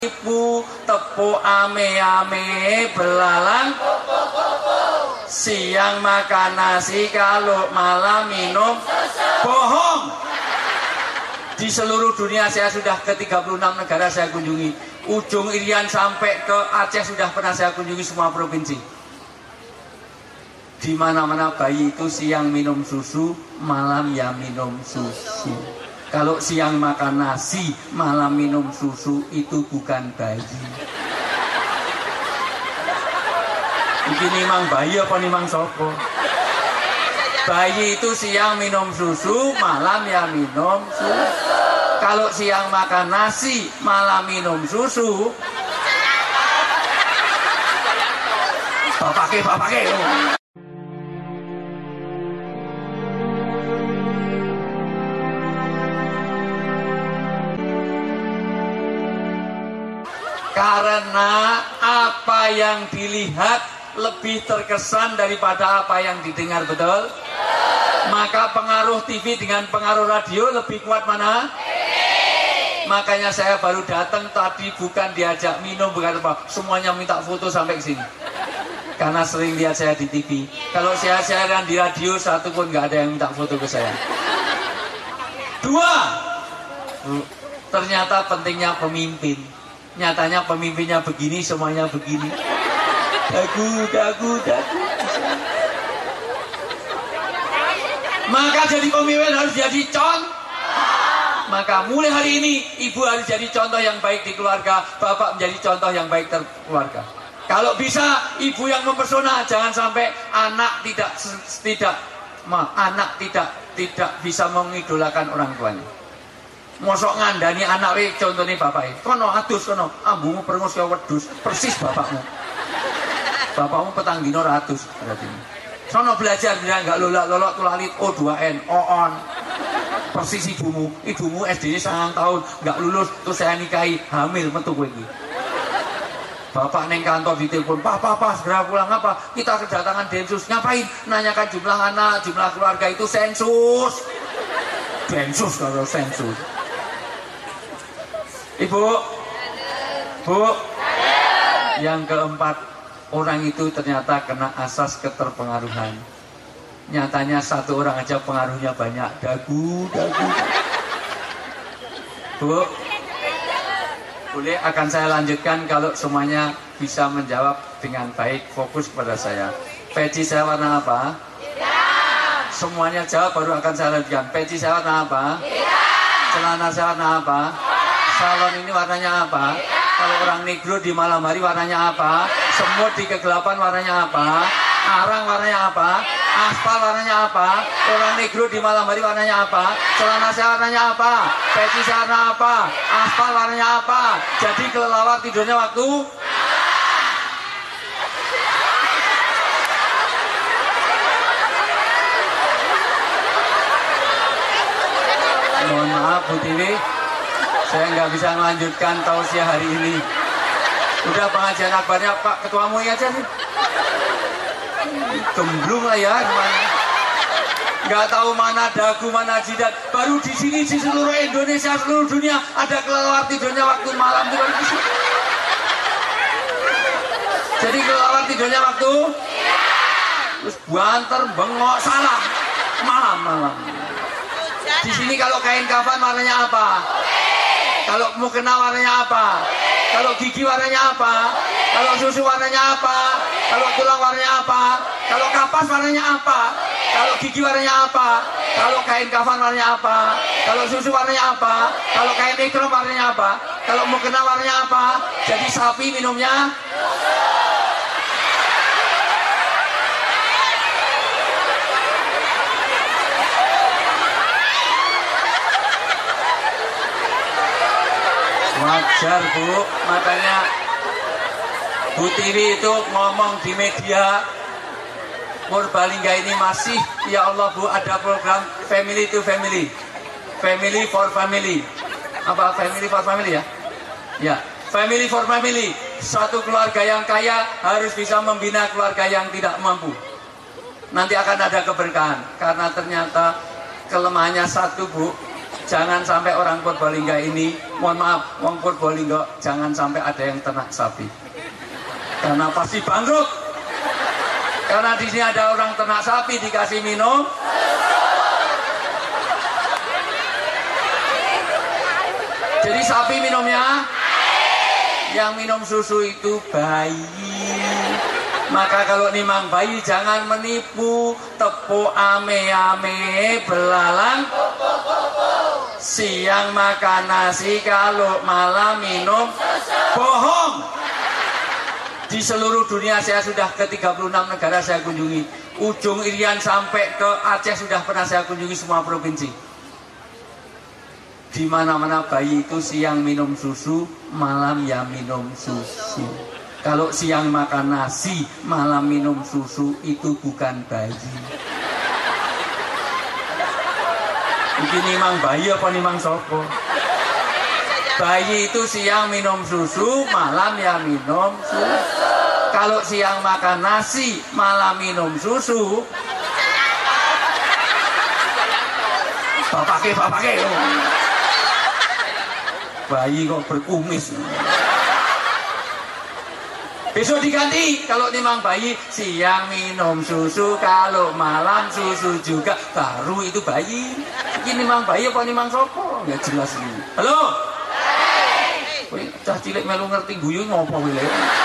Ibu tepuk ame-ame belalang, siang makan nasi, kalau malam minum bohong. Di seluruh dunia saya sudah ke 36 negara saya kunjungi. Ujung Irian sampai ke Aceh sudah pernah saya kunjungi semua provinsi. Di mana-mana bayi itu siang minum susu, malam ya minum susu. Kalau siang makan nasi, malam minum susu, itu bukan bayi. Ini memang bayi apa memang sopo? Bayi itu siang minum susu, malam ya minum susu. Kalau siang makan nasi, malam minum susu. Bapak. Karena apa yang dilihat lebih terkesan daripada apa yang didengar, betul? Maka pengaruh TV dengan pengaruh radio lebih kuat mana? Makanya saya baru datang tadi bukan diajak minum, bukan apa, semuanya minta foto sampai ke sini. Karena sering lihat saya di TV. Kalau saya siaran di radio, satu pun nggak ada yang minta foto ke saya. 2. Ternyata pentingnya pemimpin. Nyatanya pemimpinnya begini, semuanya begini. Dagu. Maka jadi pemimpin harus jadi contoh. Maka mulai hari ini ibu harus jadi contoh yang baik di keluarga, bapak menjadi contoh yang baik keluarga. Kalau bisa ibu yang mempesona, jangan sampai anak tidak bisa mengidolakan orang tuanya. Mosok ngandani anak we contohnya bapak e. Kono adus kono, ambumu perengus kaya wedhus, persis bapakmu. Bapakmu petang dino ratus berarti. Sono belajar dia enggak lolak tulalit O2N, on. Persis ibumu SD-nya 9 tahun enggak lulus, terus saya nikahi, hamil metu kowe iki. Bapak neng kantor ditelepon, Pak, segera pulang apa? Kita kedatangan Densus, ngapain? Nanyakan jumlah anak, jumlah keluarga itu sensus. Densus kalau sensus. Ibu, Bu, yang keempat, orang itu ternyata kena asas keterpengaruhan. Nyatanya satu orang aja pengaruhnya banyak. Dagu. Bu, boleh akan saya lanjutkan kalau semuanya bisa menjawab dengan baik, fokus kepada saya. Peci saya warna apa? Hitam. Semuanya jawab baru akan saya lanjutkan. Peci saya warna apa? Hitam. Celana saya warna apa? Salon ini warnanya apa? Kalau orang negro di malam hari warnanya apa? Semut di kegelapan warnanya apa? Arang warnanya apa? Aspal warnanya apa? Orang negro di malam hari warnanya apa? Celana saya warnanya apa? Peci saya warna apa? Aspal warnanya apa? Jadi kelelawar tidurnya waktu? Mohon maaf Bu Tiwi, saya nggak bisa melanjutkan tausiah hari ini. Udah pengajian akbarnya Pak Ketua MUI aja sih. Gemblung lah ya, nggak tahu mana dagu mana jidat. Baru di sini di seluruh Indonesia, seluruh dunia ada kelelawar tidurnya waktu malam itu baru di sini. Jadi kelelawar tidurnya waktu? Terus banter bengok salah malam. Di sini kalau kain kafan warnanya apa? Kalau mukena warnanya apa? Kalau gigi warnanya apa? Kalau susu warnanya apa? Kalau tulang warnanya apa? Kalau kapas warnanya apa? Kalau gigi warnanya apa? Kalau kain kafan warnanya apa? Kalau susu warnanya apa? Kalau kain ikram warnanya apa? Kalau mukena warnanya apa? Jadi sapi minumnya wajar Bu, makanya Bu Tiwi itu ngomong di media Purbalingga ini masih, ya Allah Bu, ada program family to family, family for family. Apa family for family ya? Ya, family for family. Satu keluarga yang kaya harus bisa membina keluarga yang tidak mampu. Nanti akan ada keberkahan, karena ternyata kelemahannya satu Bu, Jangan sampai orang Purbalingga ini, mohon maaf, orang Purbalingga jangan sampai ada yang ternak sapi. Karena pasti bangkrut. Karena di sini ada orang ternak sapi dikasih minum. Jadi sapi minumnya, yang minum susu itu bayi. Maka kalau nimang bayi jangan menipu, tepuk ame-ame belalang. Siang makan nasi, kalau malam minum bohong. Di seluruh dunia saya sudah ke 36 negara saya kunjungi. Ujung Irian sampai ke Aceh sudah pernah saya kunjungi semua provinsi. Di mana-mana bayi itu siang minum susu, malam ya minum susu. Kalau siang makan nasi, malam minum susu, itu bukan bayi. Ini nimang bayi apa nimang sopo? Bayi itu siang minum susu, malam ya minum susu. Kalau siang makan nasi, malam minum susu. Bapake. Bayi kok berkumis. Besok diganti, kalau nimang bayi siang minum susu, kalau malam susu juga, baru itu bayi. Ini nimang bayi apa nimang sopo? Nggak jelas ini. Halo? Wih, cah cilik melu ngerti guyu ngopo wile.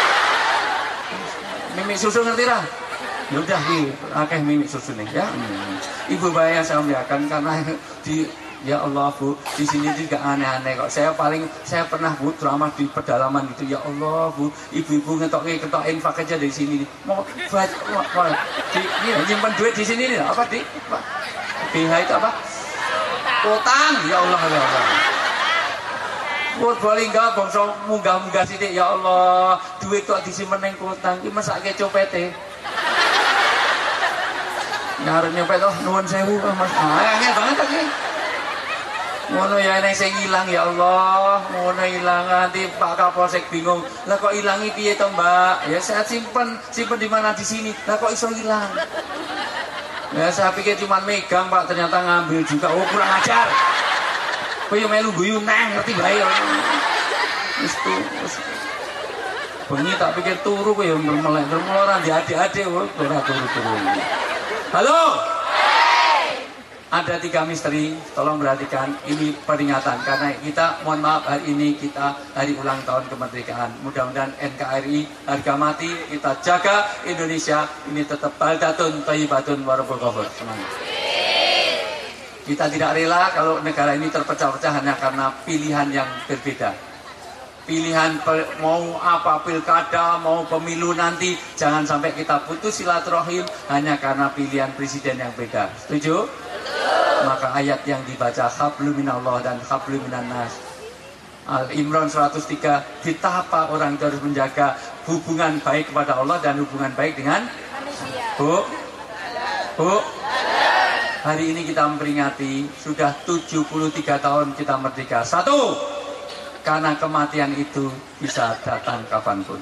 Mimik susu ngerti lah? Ya udah nih, akeh mimik susu nih ya. Ibu bayi saya muliakan karena di ya Allah Bu, di sini juga aneh-aneh kok. Saya pernah Bu ceramah di pedalaman itu. Ya Allah Bu, ibu-ibu ngetokin infak aja dari sini. Mau nyimpen duit di sini nih apa di? BH itu apa? Utang. Ya Allah ya Allah. Purbalingga bangsa munggah-munggah sithik ya Allah. Duit kok disimpen ning utang iki mesake copete. Ngarep nyopet nuwun sewu Mas. Angel banget iki. Ngono ya nek sing ilang ya Allah, ngono ilang nanti Pak Kapolsek bingung. Lah kok ilangi piye to, Mbak? Ya saya simpen di mana di sini. Lah kok iso ilang? Ya saya pikir cuma megang Pak, ternyata ngambil juga. Oh kurang ajar. Kowe yo melu guyu nang ngerti bae. Wis bengi tak pikir turu kowe yo melek ora di adik-adik ora turu-turu. Halo? Ada 3 misteri, tolong perhatikan, ini peringatan karena kita, mohon maaf hari ini kita hari ulang tahun kemerdekaan. Mudah-mudahan NKRI harga mati, kita jaga Indonesia ini tetap baldatun thayyibatun warabul ghafur. Semangat. Kita tidak rela kalau negara ini terpecah-pecah hanya karena pilihan yang berbeda. Pilihan mau apa pilkada, mau pemilu nanti, jangan sampai kita putus silaturahim hanya karena pilihan presiden yang beda. Setuju? Maka ayat yang dibaca hablum minallah dan hablum minannas. Al-Imran 103, betapa orang itu harus menjaga hubungan baik kepada Allah dan hubungan baik dengan manusia. Bu, hari ini kita memperingati sudah 73 tahun kita merdeka. 1, karena kematian itu bisa datang kapanpun.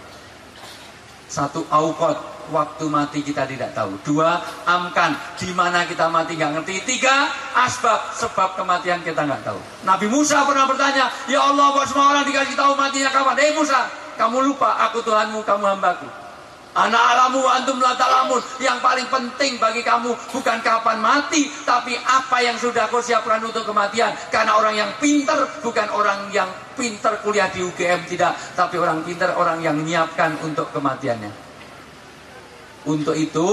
1, aukot, waktu mati kita tidak tahu. 2, amkan, di mana kita mati nggak ngerti. 3, asbab, sebab kematian kita nggak tahu. Nabi Musa pernah bertanya, ya Allah, buat semua orang dikasih tahu matinya kapan. Musa, kamu lupa, aku Tuhanmu, kamu hambaku. Ana alamu wa antum la ta'lamun. Yang paling penting bagi kamu bukan kapan mati, tapi apa yang sudah kau siapkan untuk kematian. Karena orang yang pintar bukan orang yang pintar kuliah di UGM, tidak, tapi orang pintar orang yang menyiapkan untuk kematiannya. Untuk itu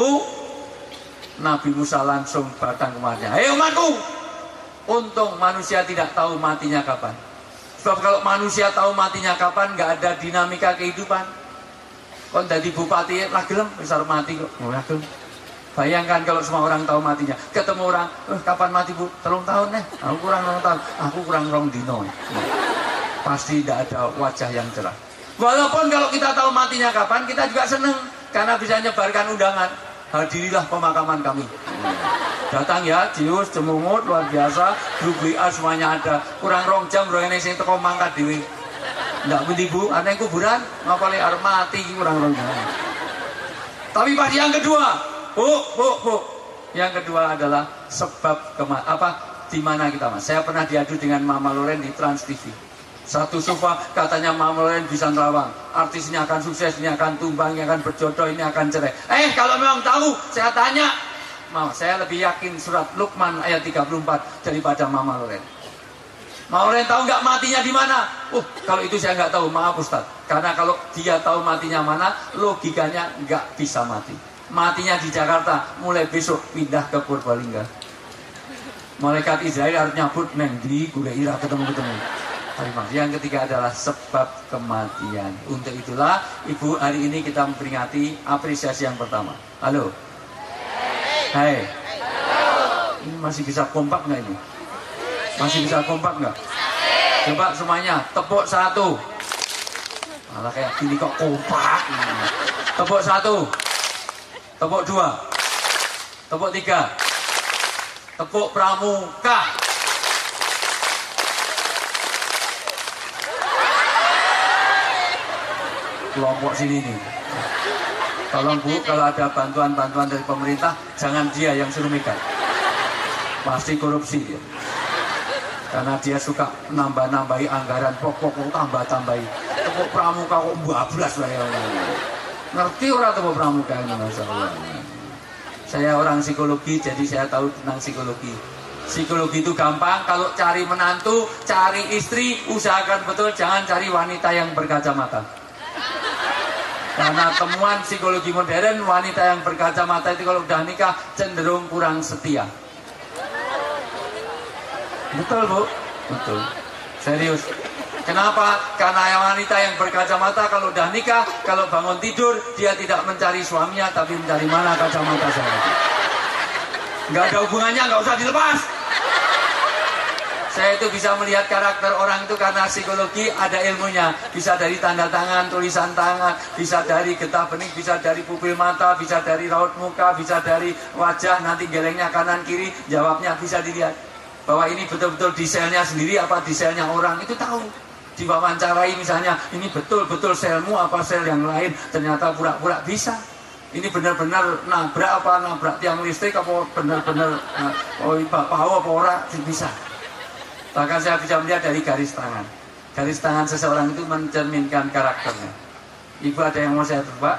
Nabi Musa langsung datang kematian. Hei umatku, untung manusia tidak tahu matinya kapan. Sebab kalau manusia tahu matinya kapan, nggak ada dinamika kehidupan. Kon dari bupati lah gelem wis arep mati kok. Ora gelem. Bayangkan kalau semua orang tahu matinya. Ketemu orang, kapan mati Bu? 3 tahun nih. Aku kurang 2 tahun. Aku kurang 2 dino. Pasti tidak ada wajah yang cerah. Walaupun kalau kita tahu matinya kapan, kita juga seneng karena bisa nyebarkan undangan. Hadirilah pemakaman kami. Datang ya, Jius, Cemungut, luar biasa. Grup WA semuanya ada. Kurang 2 jam roh ini sing teko mangkat dhewe. Nggak pundi Bu, ada yang kuburan, ngapalnya arep mati kurang ronya. Tapi pas yang kedua, Bu. Yang kedua adalah sebab di mana kita Mas? Saya pernah diadu dengan Mama Loren di Trans TV. Satu sofa katanya Mama Loren bisa nerawang. Artis ini akan sukses, ini akan tumbang, ini akan berjodoh, ini akan cerai. Kalau memang tahu, saya tanya. Mama, saya lebih yakin surat Luqman ayat 34 daripada Mama Loren. Mama Loren tahu nggak matinya di mana? Kalau itu saya nggak tahu, maaf Ustaz. Karena kalau dia tahu matinya mana, logikanya nggak bisa mati. Matinya di Jakarta, mulai besok pindah ke Purbalingga. Malaikat Israel harus nyabut neng di Guleira ketemu-ketemu. Yang ketiga adalah sebab kematian. Untuk itulah Ibu, hari ini kita memperingati apresiasi yang pertama. Halo. Hai. Ini masih bisa kompak nggak ini? Masih bisa kompak nggak? Coba semuanya tepuk satu. Malah kayak gini kok kompak. Tepuk satu. Tepuk dua. Tepuk tiga. Tepuk pramuka. Kelompok sini nih. Tolong Bu, kalau ada bantuan-bantuan dari pemerintah, jangan dia yang suruh megang. Pasti korupsi dia. Karena dia suka nambah-nambahi anggaran pokok, tambah-tambahi. Tepuk pramuka kok bablas lah ya. Ngerti orang tepuk pramuka ini Masya Allah. Saya orang psikologi, jadi saya tahu tentang psikologi. Psikologi itu gampang, kalau cari menantu, cari istri, usahakan betul jangan cari wanita yang berkacamata. Karena temuan psikologi modern, wanita yang berkacamata itu kalau udah nikah cenderung kurang setia. Betul Bu? Betul. Serius. Kenapa? Karena wanita yang berkacamata kalau udah nikah, kalau bangun tidur, dia tidak mencari suaminya, tapi mencari mana kacamata saya. Nggak ada hubungannya, nggak usah dilepas. Saya itu bisa melihat karakter orang itu karena psikologi ada ilmunya. Bisa dari tanda tangan, tulisan tangan, bisa dari getah bening, bisa dari pupil mata, bisa dari raut muka, bisa dari wajah, nanti gelengnya kanan kiri, jawabnya bisa dilihat. Bahwa ini betul-betul di selnya sendiri apa di selnya orang, itu tahu. Diwawancarai misalnya, ini betul-betul selmu apa sel yang lain, ternyata pura-pura bisa. Ini benar-benar nabrak apa nabrak tiang listrik apa benar-benar pau apa ora bisa. Bahkan saya bisa melihat dari garis tangan. Garis tangan seseorang itu mencerminkan karakternya. Ibu ada yang mau saya tebak?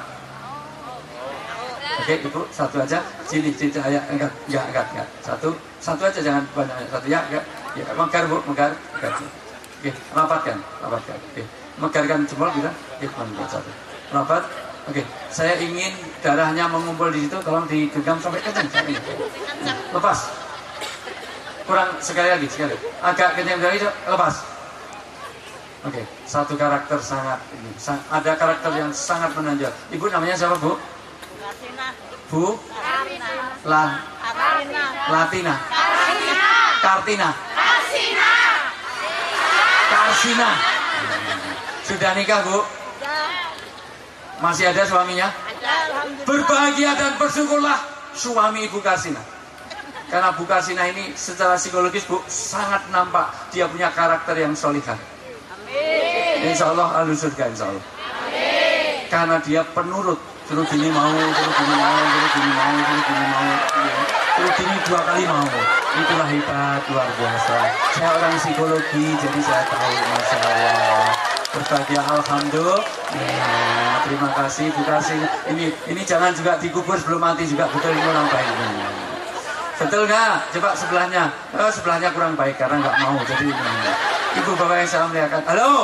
Oke Ibu, satu aja. Sini, ya, enggak. Satu aja, jangan banyak. Satu ya, enggak. Ya, megar Bu, megar. Oke, rapatkan. Oke, megarkan jempol bisa. Oke, satu. Rapat. Oke, saya ingin darahnya mengumpul di situ, tolong digenggam sampai kencang. Lepas. Kurang sekali lagi. Agak kencang dari itu, lepas. Oke, satu karakter sangat ini. Ada karakter yang sangat menonjol. Ibu namanya siapa Bu? Bu? Latina. Kartina. Karsina. Sudah nikah Bu? Masih ada suaminya? Berbahagia dan bersyukurlah suami Ibu Karsina. Karena Bu Karsina ini secara psikologis Bu sangat nampak dia punya karakter yang solihah. Insya Allah ahlu surga insya Allah. Karena dia penurut. Suruh gini mau, suruh gini 2 kali mau. Itulah hebat, luar biasa. Saya orang psikologi, jadi saya tahu Masya Allah. Berbahagia alhamdulillah. Terima kasih Bu Karsina. Ini jangan juga dikubur sebelum mati juga, betul ini orang baik. Betul nggak? Coba sebelahnya. Sebelahnya kurang baik karena nggak mau. Jadi Ibu Bapak yang saya muliakan. Halo.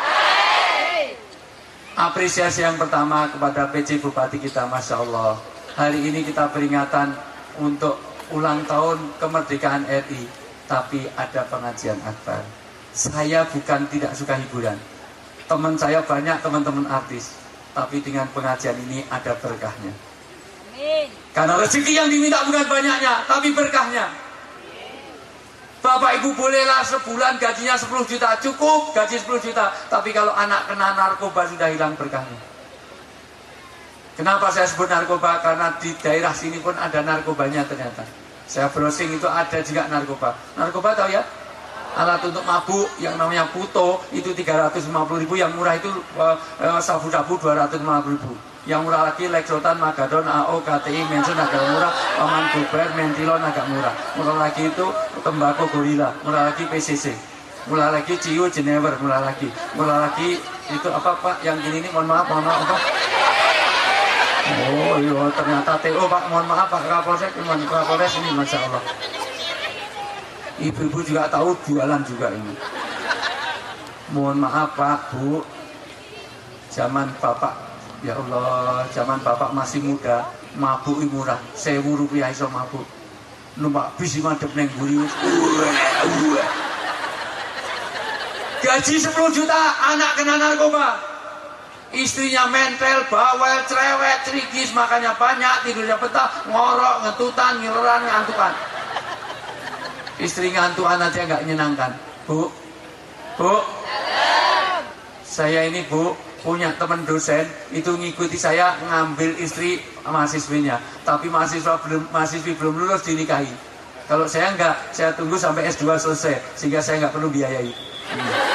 Apresiasi yang pertama kepada PJ Bupati kita, Masya Allah. Hari ini kita peringatan untuk ulang tahun kemerdekaan RI, tapi ada pengajian akbar. Saya bukan tidak suka hiburan. Teman saya banyak teman-teman artis, tapi dengan pengajian ini ada berkahnya. Karena rezeki yang diminta bukan banyaknya, tapi berkahnya. Bapak Ibu bolehlah sebulan gajinya 10 juta, cukup gaji 10 juta. Tapi kalau anak kena narkoba sudah hilang berkahnya. Kenapa saya sebut narkoba? Karena di daerah sini pun ada narkobanya ternyata. Saya browsing itu ada juga narkoba. Narkoba tahu ya? Alat untuk mabuk yang namanya puto itu 350.000, yang murah itu sabu-sabu 250.000. Yang murah lagi Lexotan, Magadon, AO, KTI, Mensun agak murah, Paman Gober, Mentilon agak murah. Murah lagi itu tembakau Gorilla, murah lagi PCC, murah lagi Ciu, Jenever, murah lagi itu apa Pak yang gini ini, mohon maaf Pak. Oh iya ternyata TO Pak, mohon maaf Pak Kapolsek, Kapolres ini Masya Allah. Ibu-ibu juga tahu jualan juga ini. Mohon maaf Pak, Bu, zaman Bapak, ya Allah, zaman Bapak masih muda, mabuk murah, 1.000 rupiah iso mabuk. Numpak bis madep neng buri. Gaji 10 juta, anak kena narkoba. Istrinya mentel, bawel, cerewet, cerigis, makanya banyak, tidurnya betah, ngorok, ngetutan, ngileran, ngantukan. Istri ngantukan aja nggak nyenangkan. Bu, saya ini Bu punya teman dosen itu ngikuti saya ngambil istri mahasiswinya, tapi mahasiswi belum lulus dinikahi. Kalau saya enggak, saya tunggu sampai S2 selesai sehingga saya nggak perlu biayai.